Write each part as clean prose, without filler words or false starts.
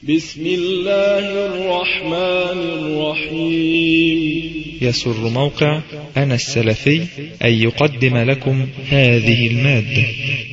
بسم الله الرحمن الرحيم. يسر موقع أنا السلفي أن يقدم لكم هذه المادة.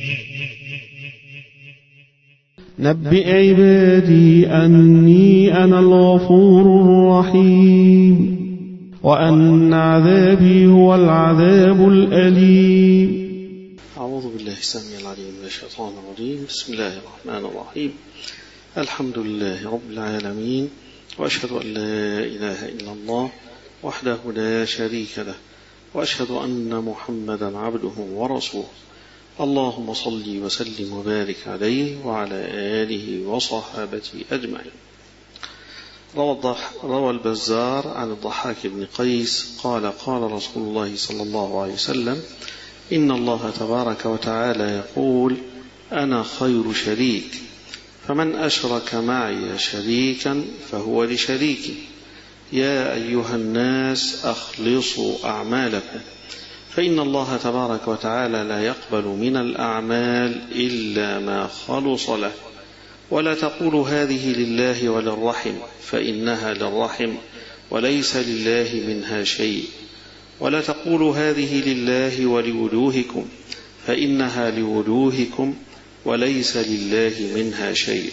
نبئ عبادي أني أنا الغفور الرحيم وأن عذابي هو العذاب الأليم. أعوذ بالله السميع العليم من الشيطان الرجيم. بسم الله الرحمن الرحيم. الحمد لله رب العالمين، وأشهد أن لا إله إلا الله وحده لا شريك له، وأشهد أن محمدا عبده ورسوله. اللهم صل وسلم وبارك عليه وعلى آله وصحابته أجمعين. روى البزار عن الضحاك بن قيس قال قال رسول الله صلى الله عليه وسلم: إن الله تبارك وتعالى يقول: أنا خير شريك، فمن أشرك معي شريكا فهو لشريكي. يا أيها الناس أخلصوا أعمالكم، فإن الله تبارك وتعالى لا يقبل من الأعمال إلا ما خلص له. ولا تقولوا هذه لله وللرحم، فإنها للرحم وليس لله منها شيء. ولا تقولوا هذه لله ولوجوهكم، فإنها لوجوهكم وليس لله منها شيء.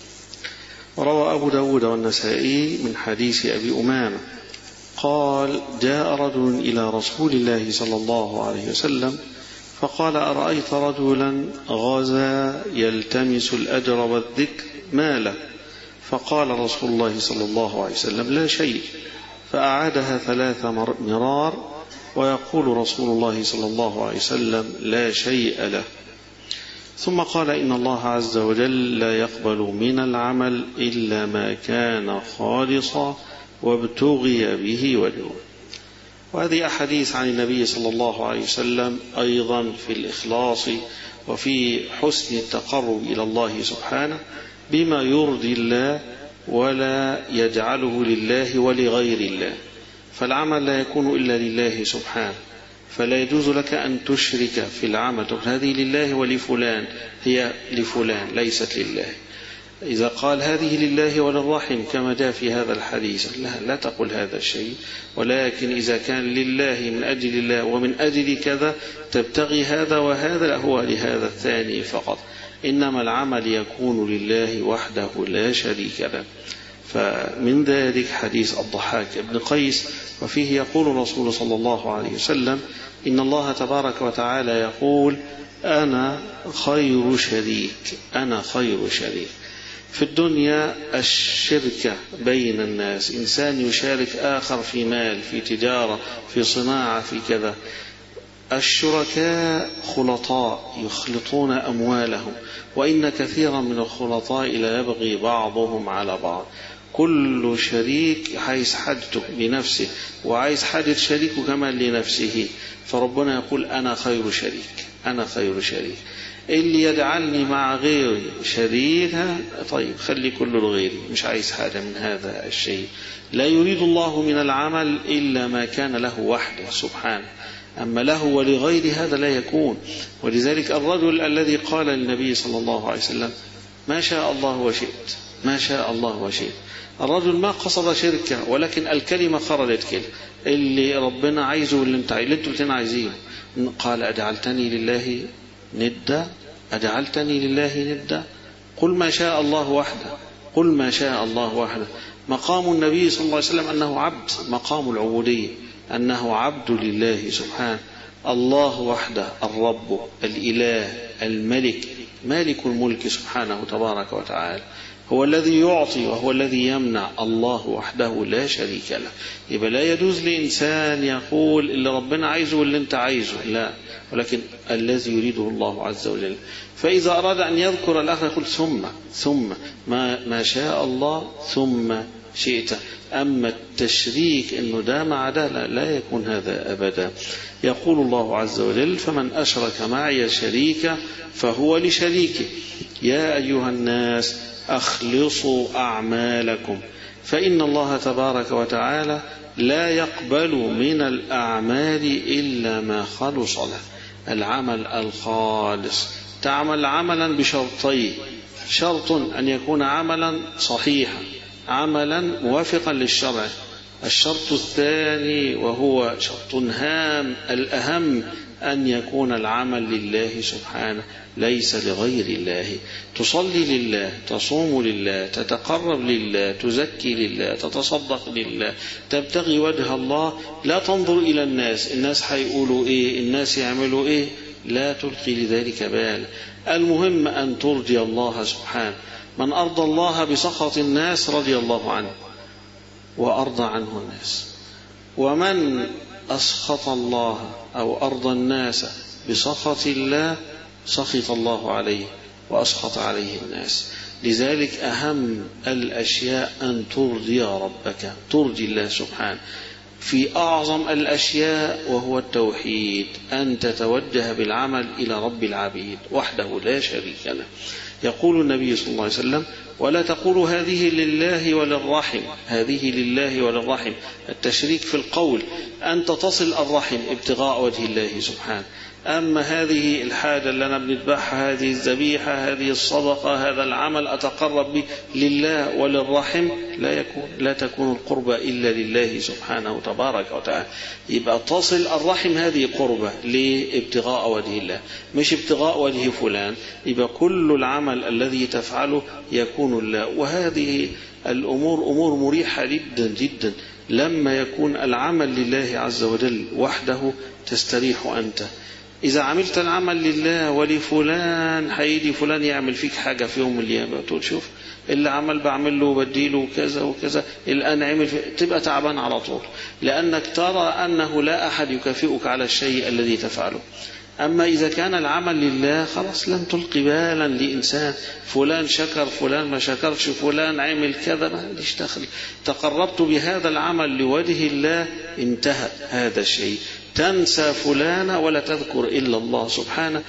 روى أبو داود والنسائي من حديث أبي أمامة قال: جاء رجل إلى رسول الله صلى الله عليه وسلم فقال: أرأيت رجلا غزا يلتمس الأجر والذكر، ما له؟ فقال رسول الله صلى الله عليه وسلم: لا شيء. فأعادها 3 مرار، ويقول رسول الله صلى الله عليه وسلم: لا شيء له. ثم قال: إن الله عز وجل لا يقبل من العمل إلا ما كان خالصا وابتغي به وجهه. وهذه أحاديث عن النبي صلى الله عليه وسلم أيضا في الإخلاص وفي حسن التقرب إلى الله سبحانه بما يرضي الله ولا يجعله لله ولغير الله. فالعمل لا يكون إلا لله سبحانه، فلا يجوز لك أن تشرك في العمل، هذه لله ولفلان، هي لفلان ليست لله. إذا قال هذه لله وللرحم كما جاء في هذا الحديث، لا تقل هذا الشيء. ولكن إذا كان لله من أجل الله ومن أجل كذا تبتغي هذا وهذا، هو لهذا الثاني فقط. إنما العمل يكون لله وحده لا شريك له. فمن ذلك حديث الضحاك بن قيس، وفيه يقول الرسول صلى الله عليه وسلم: إن الله تبارك وتعالى يقول: أنا خير شريك، أنا خير شريك. في الدنيا الشركة بين الناس، إنسان يشارك آخر في مال، في تجارة، في صناعة، في كذا. الشركاء خلطاء يخلطون أموالهم، وإن كثيرا من الخلطاء لا يبغي بعضهم على بعض. كل شريك عايز حاجته لنفسه، وعايز حاجة شريكه كمان لنفسه. فربنا يقول: أنا خير شريك، أنا خير شريك. اللي يجعلني مع غيري شريكا، طيب خلي كله لغيري، مش عايز حاجة من هذا الشيء. لا يريد الله من العمل إلا ما كان له وحده سبحانه، أما له ولغير هذا لا يكون. ولذلك الرجل الذي قال للنبي صلى الله عليه وسلم: ما شاء الله وشئت، ما شاء الله وشئت. الرجل ما قصد شركة، ولكن الكلمة خرجت كده، اللي ربنا عايزه واللي انتم عايزينه. قال: أجعلتني لله ندا، أجعلتني لله ندا. قل ما شاء الله وحده، قل ما شاء الله وحده. مقام النبي صلى الله عليه وسلم أنه عبد، مقام العبودية أنه عبد لله سبحانه. الله وحده الرب الإله الملك، مالك الملك سبحانه تبارك وتعالى، هو الذي يعطي وهو الذي يمنع. الله وحده لا شريك له. يبقى لا يجوز لإنسان يقول اللي ربنا عايزه واللي انت عايزه، لا، ولكن الذي يريده الله عز وجل. فإذا أراد أن يذكر الآخر يقول ثم ما شاء الله ثم شئت. أما التشريك إنه ده مع ده، لا يكون هذا أبدا. يقول الله عز وجل: فمن أشرك معي شريكا فهو لشريكه. يا أيها الناس أخلصوا أعمالكم، فإن الله تبارك وتعالى لا يقبل من الأعمال إلا ما خلص له. العمل الخالص، تعمل عملا بشرطين: شرط أن يكون عملا صحيحا، عملا موافقا للشرع. الشرط الثاني وهو شرط هام الأهم أن يكون العمل لله سبحانه ليس لغير الله. تصلي لله، تصوم لله، تتقرب لله، تزكي لله، تتصدق لله، تبتغي وجه الله، لا تنظر إلى الناس، الناس هيقولوا إيه، الناس يعملوا إيه، لا تلقي لذلك بال. المهم أن ترضي الله سبحانه. من أرضى الله بسخط الناس رضي الله عنه وأرضى عنه الناس، ومن أسخط الله أو أرضى الناس بسخط الله سخط الله عليه وأسخط عليه الناس. لذلك أهم الأشياء أن ترضي ربك، ترضي الله سبحانه في أعظم الأشياء وهو التوحيد، أن تتوجه بالعمل إلى رب العبيد وحده لا شريك له. يقول النبي صلى الله عليه وسلم: ولا تقولوا هذه لله وللرحم، هذه لله وللرحم، التشريك في القول، أنت تصل الرحم ابتغاء وجه الله سبحانه. أما هذه الحاجة اللي أنا بنذبحها، هذه الذبيحة، هذه الصدقة، هذا العمل أتقرب به لله وللرحم، لا تكون القربة إلا لله سبحانه تبارك وتعالى. يبقى تصل الرحم هذه قربة لابتغاء وجه الله، مش ابتغاء وجه فلان. يبقى كل العمل الذي تفعله يكون الله. وهذه الأمور أمور مريحة جدا جدا. لما يكون العمل لله عز وجل وحده تستريح أنت. إذا عملت العمل لله ولفلان، هيجي فلان يعمل فيك حاجة في يوم القيامة تقول شوف اللي عمل بعمل له بديله كذا وكذا، الآن عمل تبقى تعبان على طول، لأنك ترى أنه لا أحد يكافئك على الشيء الذي تفعله. أما إذا كان العمل لله خلاص لن تلقي بالا لإنسان، فلان شكر فلان ما شكرش، فلان عمل كذا ما ليش دخل، تقربت بهذا العمل لوجه الله انتهى هذا الشيء. تنسى فلان ولا تذكر إلا الله سبحانه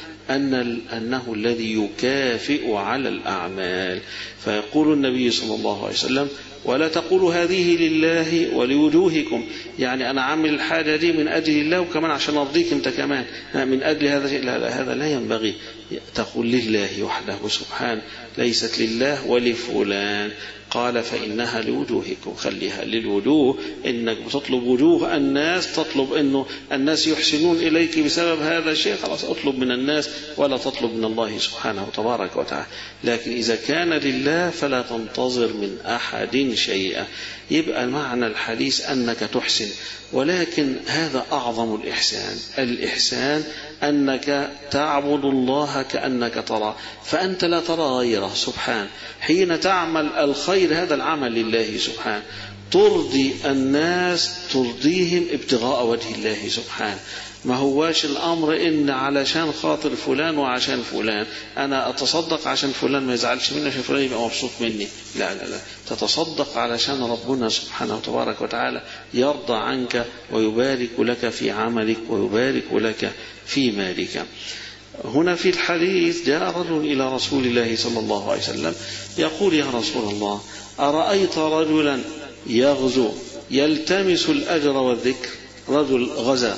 أنه الذي يكافئ على الأعمال. فيقول النبي صلى الله عليه وسلم: ولا تقولوا هذه لله ولوجوهكم، يعني أنا عامل الحاجة دي من أجل الله وكمان عشان أرضيك أنت كمان من أجل هذا. لا، هذا لا ينبغي. تقول لله وحده سبحانه، ليست لله ولفلان. قال: فإنها لوجوهكم، خليها للوجوه، إنك بتطلب وجوه الناس، تطلب أنه الناس يحسنون إليك بسبب هذا الشيء، خلاص أطلب من الناس ولا تطلب من الله سبحانه تبارك وتعالى. لكن إذا كان لله فلا تنتظر من أحد شيئا. يبقى معنى الحديث أنك تحسن، ولكن هذا أعظم الإحسان. الإحسان أنك تعبد الله كأنك ترى، فأنت لا ترى غيره سبحانه. حين تعمل الخير هذا العمل لله سبحانه، ترضي الناس، ترضيهم ابتغاء وجه الله سبحانه. ما هواش الأمر إن علشان خاطر فلان وعشان فلان أنا أتصدق عشان فلان ما يزعلش مني، عشان فلان يبقى مبسوط مني. لا لا لا، تتصدق علشان ربنا سبحانه تبارك وتعالى يرضى عنك ويبارك لك في عملك ويبارك لك في مالك. هنا في الحديث جاء رجل إلى رسول الله صلى الله عليه وسلم يقول: يا رسول الله، أرأيت رجلا يغزو يلتمس الأجر والذكر. رجل غزا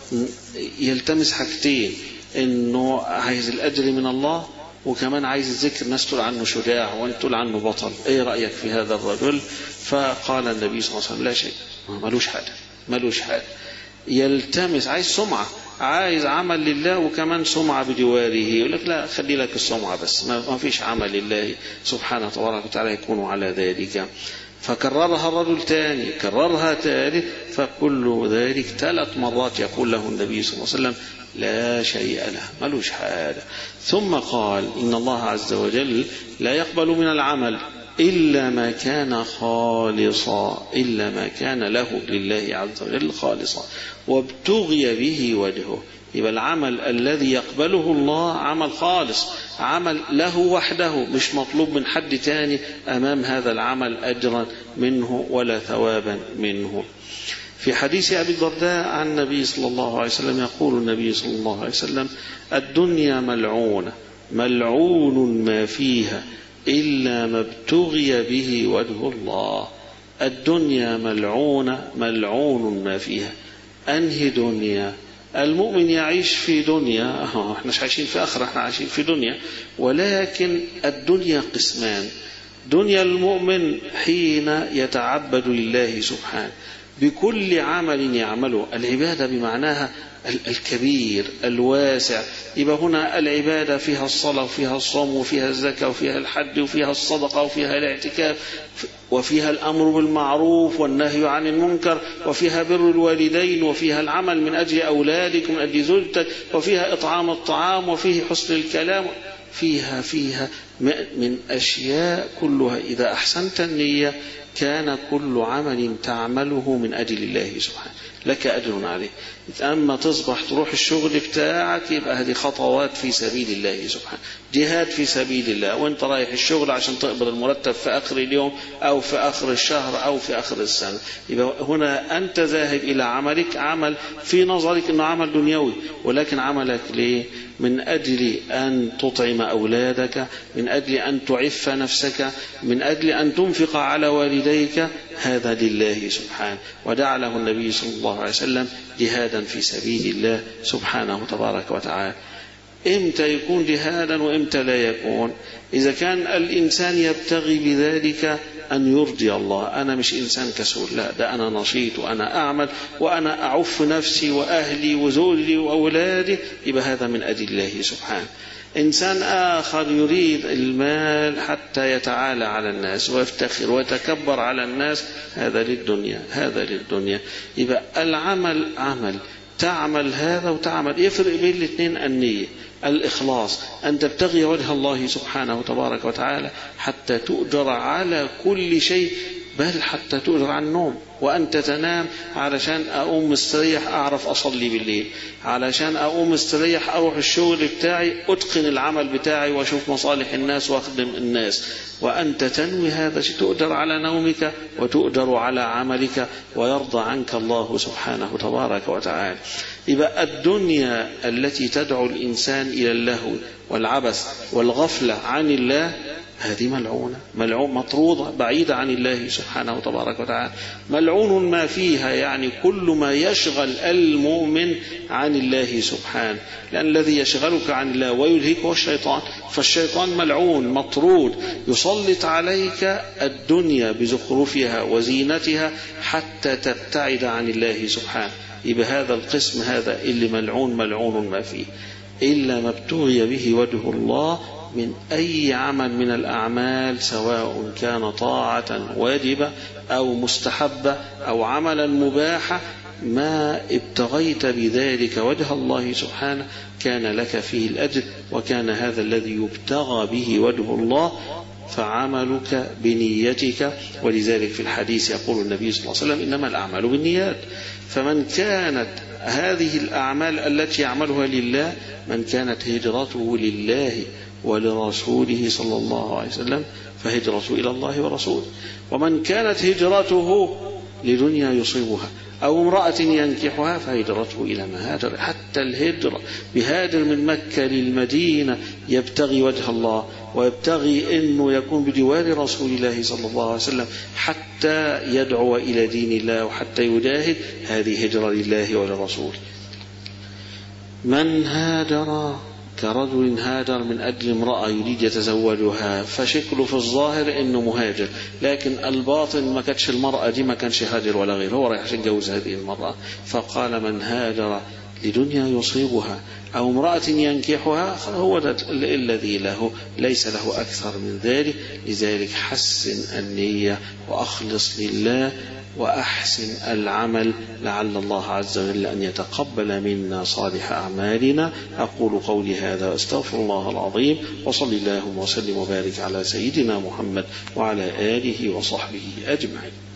يلتمس حاجتين، إنه عايز الأجر من الله وكمان عايز الذكر، الناس تقول عنه شجاع وانت تقول عنه بطل. ايه رأيك في هذا الرجل؟ فقال النبي صلى الله عليه وسلم: لا شيء، ملوش حاجة. يلتمس، عايز سمعة، عايز عمل لله وكمان سمعة بجواره، يقول لك لا خلي لك السمعة بس، ما فيش عمل لله سبحانه تبارك وتعالى يكون على ذلك. فكررها الرجل تاني، كررها ثالث، فكل ذلك 3 مرات يقول له النبي صلى الله عليه وسلم: لا شيء له، ملوش حاجة. ثم قال: إن الله عز وجل لا يقبل من العمل إلا ما كان خالصا، إلا ما كان له لله عز وجل خالصا وابتغي به وجهه. يبقى العمل الذي يقبله الله عمل خالص، عمل له وحده، مش مطلوب من حد تاني أمام هذا العمل أجرا منه ولا ثوابا منه. في حديث أبي الدرداء عن النبي صلى الله عليه وسلم يقول النبي صلى الله عليه وسلم: الدنيا ملعونة، ملعون ما فيها إلا ما ابتغي به وجه الله. الدنيا ملعونة، ملعون ما فيها. أنهي دنيا؟ المؤمن يعيش في دنيا، احنا مش عايشين في آخرة، احنا عايشين في دنيا، ولكن الدنيا قسمان. دنيا المؤمن حين يتعبد لله سبحانه بكل عمل يعمله، العبادة بمعناها الكبير الواسع. يبقى هنا العبادة فيها الصلاة وفيها الصوم وفيها الزكاة وفيها الحج وفيها الصدقة وفيها الاعتكاف وفيها الأمر بالمعروف والنهي عن المنكر وفيها بر الوالدين وفيها العمل من أجل أولادك ومن أجل زوجتك وفيها إطعام الطعام وفيه حسن الكلام، فيها من أشياء كلها إذا أحسنت النية كان كل عمل تعمله من أجل الله سبحانه لك أجر عليه. أما تصبح تروح الشغل بتاعك يبقى هذه خطوات في سبيل الله سبحانه، جهاد في سبيل الله، وانت رايح الشغل عشان تقبض المرتب في آخر اليوم أو في آخر الشهر أو في آخر السنة. يبقى هنا أنت ذاهب إلى عملك، عمل في نظرك أنه عمل دنيوي، ولكن عملك ليه؟ من أجل أن تطعم أولادك، من أجل أن تعف نفسك، من أجل أن تنفق على والديك، هذا لله سبحانه. ودعله النبي صلى الله عليه وسلم جهادا في سبيل الله سبحانه تبارك وتعالى. إمتى يكون جهادا وإمتى لا يكون؟ إذا كان الإنسان يبتغي بذلك أن يرضي الله، أنا مش إنسان كسول، لا، ده أنا نشيط وأنا أعمل وأنا أعف نفسي وأهلي وزوجي وأولادي، يبقى هذا من أجل الله سبحانه. إنسان آخر يريد المال حتى يتعالى على الناس ويفتخر ويتكبر على الناس، هذا للدنيا. يبقى العمل عمل، تعمل هذا وتعمل، يفرق بين الاثنين النية، الإخلاص، أن تبتغي وجه الله سبحانه تبارك وتعالى حتى تؤجر على كل شيء، بل حتى تؤجر عن النوم، وأنت تنام علشان أقوم مستريح أعرف أصلي بالليل، علشان أقوم مستريح أروح الشغل بتاعي أتقن العمل بتاعي وأشوف مصالح الناس وأخدم الناس، وأنت تنوي هذا الشيء، تؤجر على نومك وتؤجر على عملك ويرضى عنك الله سبحانه تبارك وتعالى. يبقى الدنيا التي تدعو الإنسان إلى اللهو والعبث والغفلة عن الله هذه ملعونة مطرودة بعيدة عن الله سبحانه تبارك وتعالى، ملعون ما فيها، يعني كل ما يشغل المؤمن عن الله سبحانه، لأن الذي يشغلك عن الله ويلهيك هو الشيطان، فالشيطان ملعون مطرود، يسلط عليك الدنيا بزخرفها وزينتها حتى تبتعد عن الله سبحانه. يبقى هذا القسم هذا اللي ملعون ما فيه، إلا ما ابتغي به وجه الله من أي عمل من الأعمال، سواء كان طاعة واجبة أو مستحبة أو عملا مباحا، ما ابتغيت بذلك وجه الله سبحانه كان لك فيه الأجر، وكان هذا الذي يبتغى به وجه الله فعملك بنيتك. ولذلك في الحديث يقول النبي صلى الله عليه وسلم إنما الأعمال بالنيات، فمن كانت هذه الأعمال التي يعملها لله، من كانت هجرته لله ولرسوله صلى الله عليه وسلم فهجرته إلى الله ورسوله، ومن كانت هجرته لدنيا يصيبها أو امرأة ينكحها فهجرته إلى ما هاجر. حتى الهجرة بهاجر من مكة للمدينة يبتغي وجه الله ويبتغي أنه يكون بجوار رسول الله صلى الله عليه وسلم حتى يدعو إلى دين الله وحتى يجاهد، هذه هجرة لله ولرسوله. من هاجر كرجل هاجر من أجل امرأة يريد يتزوجها، فشكله في الظاهر إنه مهاجر، لكن الباطن ما كانش المرأة دي ما كانش هاجر ولا غير، هو رايح عشان يتجوز هذه المرأة. فقال من هاجر لدنيا يصيبها أو امرأة ينكحها فهو الذي له، ليس له أكثر من ذلك. لذلك حسن النية وأخلص لله وأحسن العمل لعل الله عز وجل أن يتقبل منا صالح أعمالنا. أقول قولي هذا وأستغفر الله العظيم، وصلى الله وسلم وبارك على سيدنا محمد وعلى آله وصحبه أجمعين.